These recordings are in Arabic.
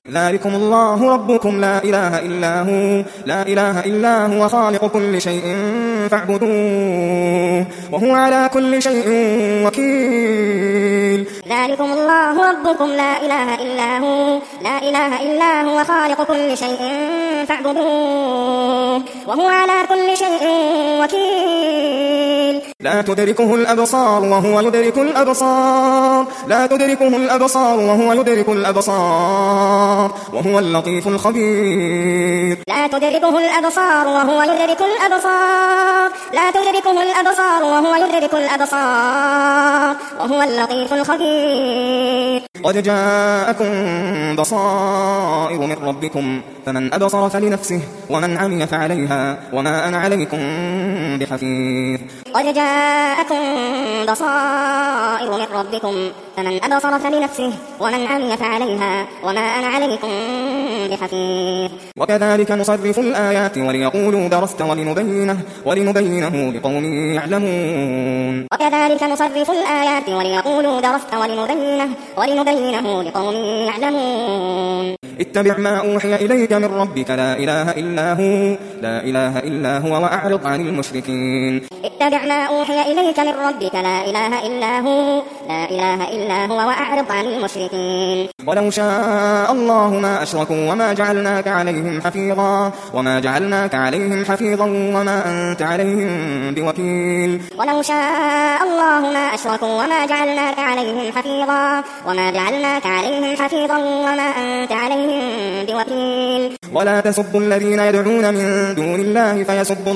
ذلكم الله ربكم لا إله إلا هو خالق كل شيء فاعبدوه وهو على كل شيء وكيل. ذلكم الله ربكم لا إله إلا هو خالق كل شيء فاعبدوه وهو على كل شيء وكيل. لا تدركه الأبصار وهو يدرك الأبصار وهو يدرك الأبصار وهو اللطيف الخبير. لا تدركه الأبصار وهو يدرك الأبصار وهو يدرك الأبصار وهو اللطيف الخبير. قد جاءكم بصائر من ربكم فمن أبصر فلنفسه ومن عمي فعليها وما أنا عليكم بحفيظ. قد جاءكم بصائر من ربكم فمن أبصر فلنفسه ومن عمي فعليها وما أنا عليكم بحفيظ. وكذلك نصرف الآيات وليقولوا درست ولنبينه لقوم يعلمون. وكذلك نصرف الآيات وليقولوا درست ولنبينه لقوم يعلمون. اتبع ما أوحي إليك من ربك لا إله إلا هو وأعرض عن المشركين. اتبع ما أوحي إليك من ربك لا إله إلا هو وأعرض عن المشركين. ولو شاء الله ما أشركوا وما جعلناك عليهم حفيظا وما أنت عليهم بوكيل. ولو شاء الله ما أشركوا وما جعلناك عليهم حفيظا وما أنت عليهم بوكيل. ولا تسبوا الذين يدعون من دون الله فيسبوا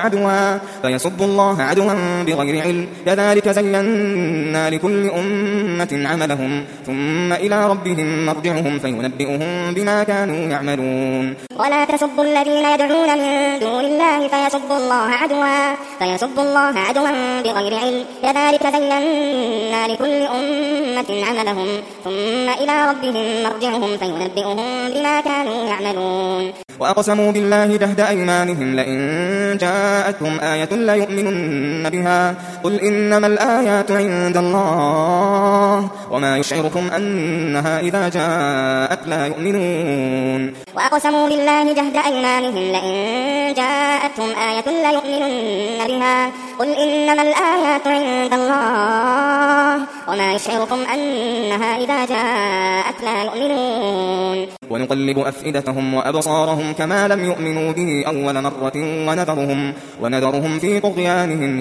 الله عدوا بغير علم كذلك زينا لكل أمة عملهم ثم إلى ربهم مرجعهم فينبئهم بما كانوا يعملون. ولا تسبوا الذين يدعون من دون الله فيسبوا الله عدوا بغير علم كذلك زينا لكل أمة عملهم ثم إلى ربهم مرجعهم فينبئهم بما كانوا يعملون. وأقسموا بالله جهد أيمانهم لئن جاءتهم آية ليؤمنن بها قل إنما الآيات عند الله وما يشعركم أنها إذا جاءت لا يؤمنون. وأقسموا بالله جهد أيمانهم لئن جاءتهم آية ليؤمنن بها قل إنما الآيات عند الله وما يشعركم أنها إذا جاءت لا يؤمنون. ونقلب أفئدتهم وأبصارهم كما لم يؤمنوا به أول مرة ونذرهم في طغيانهم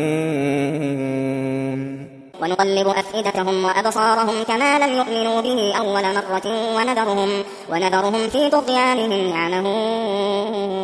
يعمهون. ونقلب أفئدتهم وأبصارهم كما لم يؤمنوا به أول مرة ونذرهم في طغيانهم يعمهون.